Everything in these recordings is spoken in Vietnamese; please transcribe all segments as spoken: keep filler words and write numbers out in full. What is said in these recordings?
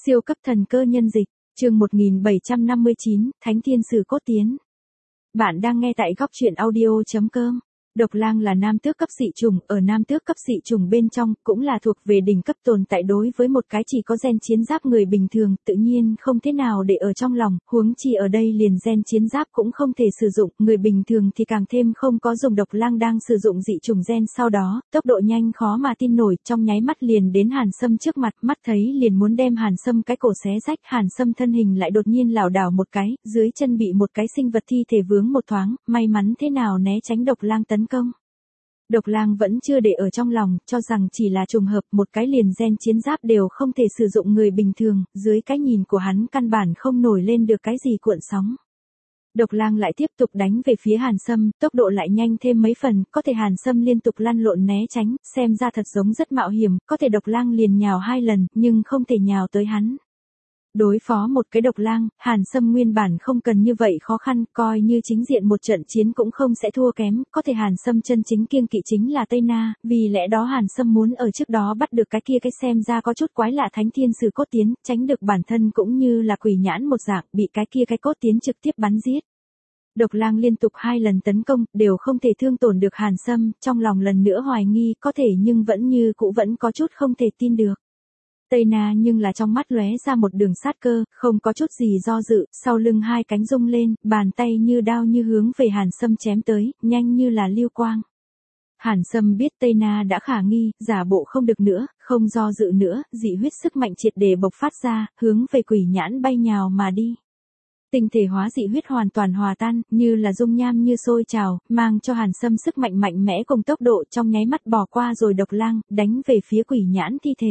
Siêu cấp thần cơ nhân dịch, chương một nghìn bảy trăm năm mươi chín, Thánh Thiên Sử Cốt Tiến. Bạn đang nghe tại góc truyện audio chấm com. Độc lang là nam tước cấp dị trùng, ở nam tước cấp dị trùng bên trong, cũng là thuộc về đỉnh cấp tồn tại đối với một cái chỉ có gen chiến giáp người bình thường, tự nhiên không thế nào để ở trong lòng, huống chi ở đây liền gen chiến giáp cũng không thể sử dụng, người bình thường thì càng thêm không có dùng. Độc lang đang sử dụng dị trùng gen sau đó, tốc độ nhanh khó mà tin nổi, trong nháy mắt liền đến Hàn Sâm trước mặt, mắt thấy liền muốn đem Hàn Sâm cái cổ xé rách, Hàn Sâm thân hình lại đột nhiên lảo đảo một cái, dưới chân bị một cái sinh vật thi thể vướng một thoáng, may mắn thế nào né tránh độc lang tấn công. Độc lang vẫn chưa để ở trong lòng, cho rằng chỉ là trùng hợp, một cái liền gen chiến giáp đều không thể sử dụng người bình thường, dưới cái nhìn của hắn căn bản không nổi lên được cái gì cuộn sóng. Độc lang lại tiếp tục đánh về phía Hàn Sâm, tốc độ lại nhanh thêm mấy phần, có thể Hàn Sâm liên tục lăn lộn né tránh, xem ra thật giống rất mạo hiểm, có thể độc lang liền nhào hai lần, nhưng không thể nhào tới hắn. Đối phó một cái độc lang, Hàn Sâm nguyên bản không cần như vậy khó khăn, coi như chính diện một trận chiến cũng không sẽ thua kém, có thể Hàn Sâm chân chính kiêng kỵ chính là Tây Na, vì lẽ đó Hàn Sâm muốn ở trước đó bắt được cái kia cái xem ra có chút quái lạ Thánh Thiên Sử Cốt Tiến, tránh được bản thân cũng như là quỷ nhãn một dạng, bị cái kia cái cốt tiến trực tiếp bắn giết. Độc lang liên tục hai lần tấn công, đều không thể thương tổn được Hàn Sâm, trong lòng lần nữa hoài nghi, có thể nhưng vẫn như cũ vẫn có chút không thể tin được. Tây Na nhưng là trong mắt lóe ra một đường sát cơ, không có chút gì do dự, sau lưng hai cánh rung lên, bàn tay như đao như hướng về Hàn Sâm chém tới, nhanh như là lưu quang. Hàn Sâm biết Tây Na đã khả nghi, giả bộ không được nữa, không do dự nữa, dị huyết sức mạnh triệt để bộc phát ra, hướng về quỷ nhãn bay nhào mà đi. Tinh thể hóa dị huyết hoàn toàn hòa tan, như là dung nham như sôi trào, mang cho Hàn Sâm sức mạnh mạnh mẽ cùng tốc độ, trong nháy mắt bỏ qua rồi độc lang, đánh về phía quỷ nhãn thi thể.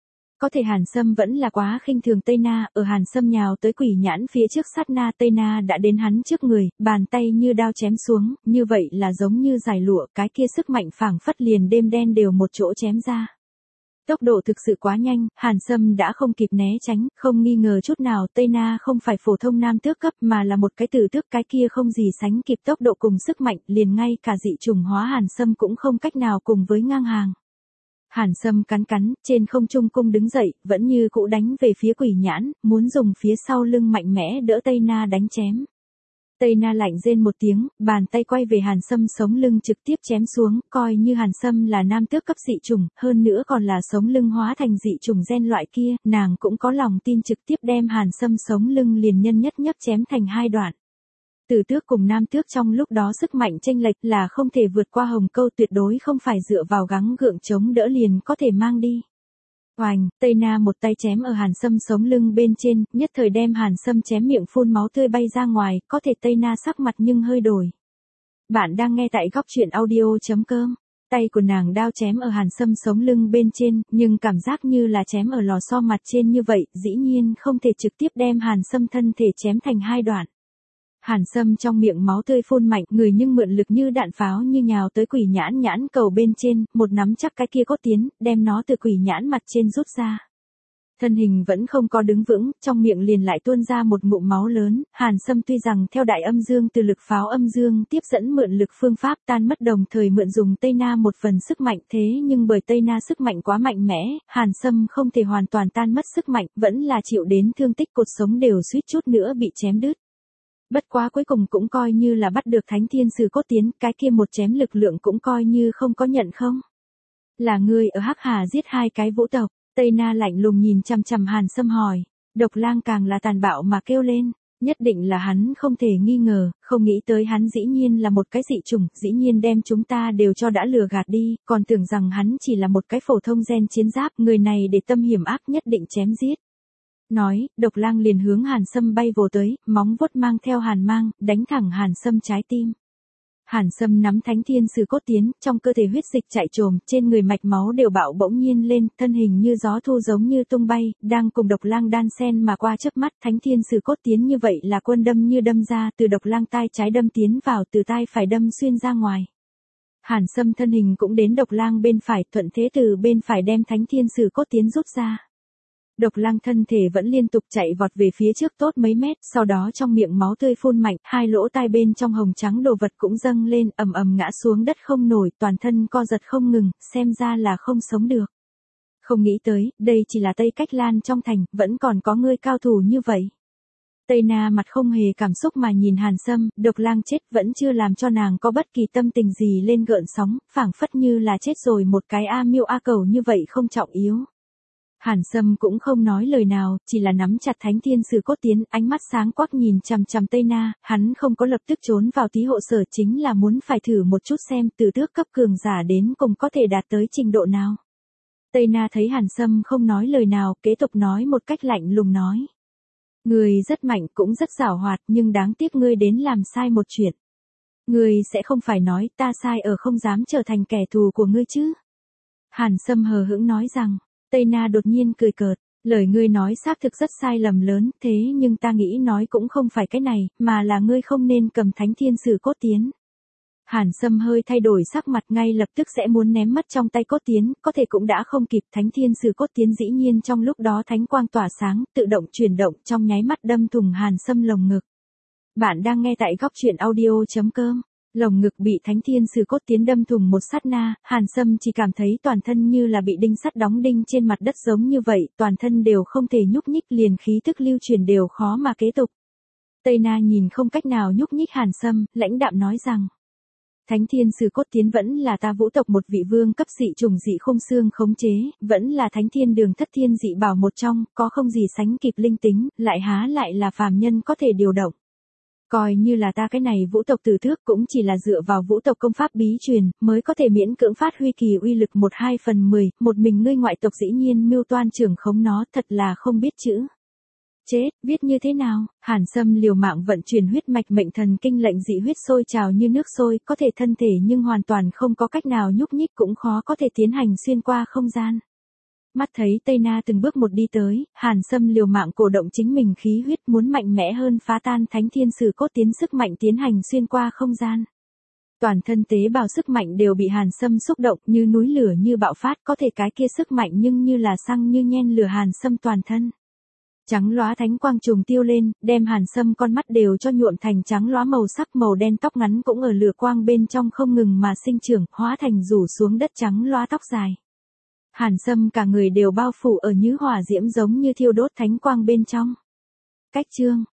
Có thể Hàn Sâm vẫn là quá khinh thường Tây Na, ở Hàn Sâm nhào tới quỷ nhãn phía trước sát na, Tây Na đã đến hắn trước người, bàn tay như đao chém xuống, như vậy là giống như giải lụa, cái kia sức mạnh phảng phất liền đêm đen đều một chỗ chém ra. Tốc độ thực sự quá nhanh, Hàn Sâm đã không kịp né tránh, không nghi ngờ chút nào Tây Na không phải phổ thông nam tước cấp mà là một cái tử tước, cái kia không gì sánh kịp tốc độ cùng sức mạnh, liền ngay cả dị trùng hóa Hàn Sâm cũng không cách nào cùng với ngang hàng. Hàn Sâm cắn cắn, trên không trung cung đứng dậy, vẫn như cũ đánh về phía quỷ nhãn, muốn dùng phía sau lưng mạnh mẽ đỡ Tây Na đánh chém. Tây Na lạnh rên một tiếng, bàn tay quay về Hàn Sâm sống lưng trực tiếp chém xuống, coi như Hàn Sâm là nam tước cấp dị trùng, hơn nữa còn là sống lưng hóa thành dị trùng gen loại kia, nàng cũng có lòng tin trực tiếp đem Hàn Sâm sống lưng liền nhân nhất nhất chém thành hai đoạn. Tử tước cùng nam tước trong lúc đó sức mạnh chênh lệch là không thể vượt qua hồng câu, tuyệt đối không phải dựa vào gắng gượng chống đỡ liền có thể mang đi. Oành, Tây Na một tay chém ở Hàn Sâm sống lưng bên trên, nhất thời đem Hàn Sâm chém miệng phun máu tươi bay ra ngoài, có thể Tây Na sắc mặt nhưng hơi đổi. Bạn đang nghe tại góc truyện audio chấm com. Tay của nàng đao chém ở Hàn Sâm sống lưng bên trên, nhưng cảm giác như là chém ở lò xo mặt trên như vậy, dĩ nhiên không thể trực tiếp đem Hàn Sâm thân thể chém thành hai đoạn. Hàn Sâm trong miệng máu tươi phun mạnh, người nhưng mượn lực như đạn pháo như nhào tới quỷ nhãn nhãn cầu bên trên, một nắm chắc cái kia cốt tiến, đem nó từ quỷ nhãn mặt trên rút ra. Thân hình vẫn không có đứng vững, trong miệng liền lại tuôn ra một ngụm máu lớn, Hàn Sâm tuy rằng theo đại âm dương từ lực pháo âm dương tiếp dẫn mượn lực phương pháp tan mất đồng thời mượn dùng Tây Na một phần sức mạnh, thế nhưng bởi Tây Na sức mạnh quá mạnh mẽ, Hàn Sâm không thể hoàn toàn tan mất sức mạnh, vẫn là chịu đến thương tích, cột sống đều suýt chút nữa bị chém đứt. Bất quá cuối cùng cũng coi như là bắt được Thánh Thiên Sử Cốt Tiến, cái kia một chém lực lượng cũng coi như không có nhận không. Là ngươi ở Hắc Hà giết hai cái vũ tộc, Tây Na lạnh lùng nhìn chằm chằm Hàn Sâm hỏi, độc lang càng là tàn bạo mà kêu lên, nhất định là hắn không thể nghi ngờ, không nghĩ tới hắn dĩ nhiên là một cái dị chủng, dĩ nhiên đem chúng ta đều cho đã lừa gạt đi, còn tưởng rằng hắn chỉ là một cái phổ thông gen chiến giáp, người này để tâm hiểm ác nhất định chém giết. Nói, độc lang liền hướng Hàn Sâm bay vồ tới, móng vuốt mang theo hàn mang, đánh thẳng Hàn Sâm trái tim. Hàn Sâm nắm Thánh Thiên Sử Cốt Tiến, trong cơ thể huyết dịch chạy trồm, trên người mạch máu đều bạo bỗng nhiên lên, thân hình như gió thu giống như tung bay, đang cùng độc lang đan sen mà qua chớp mắt, Thánh Thiên Sử Cốt Tiến như vậy là quân đâm như đâm ra, từ độc lang tai trái đâm tiến vào, từ tai phải đâm xuyên ra ngoài. Hàn Sâm thân hình cũng đến độc lang bên phải, thuận thế từ bên phải đem Thánh Thiên Sử Cốt Tiến rút ra. Độc lang thân thể vẫn liên tục chạy vọt về phía trước tốt mấy mét, sau đó trong miệng máu tươi phun mạnh, hai lỗ tai bên trong hồng trắng đồ vật cũng dâng lên, ầm ầm ngã xuống đất không nổi, toàn thân co giật không ngừng, xem ra là không sống được. Không nghĩ tới, đây chỉ là Tây Cách Lan trong thành, vẫn còn có ngươi cao thủ như vậy. Tây Na mặt không hề cảm xúc mà nhìn Hàn Sâm, Độc Lang chết vẫn chưa làm cho nàng có bất kỳ tâm tình gì lên gợn sóng, phảng phất như là chết rồi một cái a miêu a cầu như vậy không trọng yếu. Hàn Sâm cũng không nói lời nào, chỉ là nắm chặt Thánh Thiên Sử Cốt Tiến, ánh mắt sáng quắc nhìn chằm chằm Tây Na, hắn không có lập tức trốn vào tí hộ sở, chính là muốn phải thử một chút xem từ tước cấp cường giả đến cùng có thể đạt tới trình độ nào. Tây Na thấy Hàn Sâm không nói lời nào, kế tục nói một cách lạnh lùng nói. Ngươi rất mạnh cũng rất giảo hoạt, nhưng đáng tiếc ngươi đến làm sai một chuyện. Ngươi sẽ không phải nói ta sai ở không dám trở thành kẻ thù của ngươi chứ. Hàn Sâm hờ hững nói rằng. Tây Na đột nhiên cười cợt, lời ngươi nói xác thực rất sai lầm lớn, thế nhưng ta nghĩ nói cũng không phải cái này, mà là ngươi không nên cầm Thánh Thiên Sử Cốt Tiến. Hàn Sâm hơi thay đổi sắc mặt, ngay lập tức sẽ muốn ném mất trong tay cốt tiến, có thể cũng đã không kịp. Thánh Thiên Sử Cốt Tiến dĩ nhiên trong lúc đó thánh quang tỏa sáng, tự động chuyển động trong nháy mắt đâm thủng Hàn Sâm lồng ngực. Bạn đang nghe tại góc truyện audio chấm com. Lồng ngực bị Thánh Thiên Sử Cốt Tiến đâm thủng một sát na, Hàn Sâm chỉ cảm thấy toàn thân như là bị đinh sắt đóng đinh trên mặt đất giống như vậy, toàn thân đều không thể nhúc nhích, liền khí thức lưu truyền đều khó mà kế tục. Tây Na nhìn không cách nào nhúc nhích Hàn Sâm, lãnh đạm nói rằng. Thánh Thiên Sử Cốt Tiến vẫn là ta Vũ tộc một vị vương cấp dị trùng dị khung xương khống chế, vẫn là Thánh Thiên Đường thất thiên dị bảo một trong, có không gì sánh kịp linh tính, lại há lại là phàm nhân có thể điều động. Coi như là ta cái này Vũ tộc tử thước cũng chỉ là dựa vào Vũ tộc công pháp bí truyền, mới có thể miễn cưỡng phát huy kỳ uy lực một hai phần mười, một mình ngươi ngoại tộc dĩ nhiên mưu toan trưởng khống nó, thật là không biết chữ. Chết, biết như thế nào? Hàn Sâm liều mạng vận chuyển huyết mạch mệnh thần kinh, lệnh dị huyết sôi trào như nước sôi, có thể thân thể nhưng hoàn toàn không có cách nào nhúc nhích, cũng khó có thể tiến hành xuyên qua không gian. Mắt thấy Tây Na từng bước một đi tới, Hàn Sâm liều mạng cổ động chính mình khí huyết, muốn mạnh mẽ hơn phá tan Thánh Thiên Sử Cốt Tiến sức mạnh tiến hành xuyên qua không gian. Toàn thân tế bào sức mạnh đều bị Hàn Sâm xúc động, như núi lửa như bạo phát, có thể cái kia sức mạnh nhưng như là xăng như nhen lửa Hàn Sâm toàn thân. Trắng lóa thánh quang trùng tiêu lên, đem Hàn Sâm con mắt đều cho nhuộm thành trắng lóa màu sắc, màu đen tóc ngắn cũng ở lửa quang bên trong không ngừng mà sinh trưởng, hóa thành rủ xuống đất trắng lóa tóc dài. Hàn Sâm cả người đều bao phủ ở như hỏa diễm giống như thiêu đốt thánh quang bên trong. Cách chương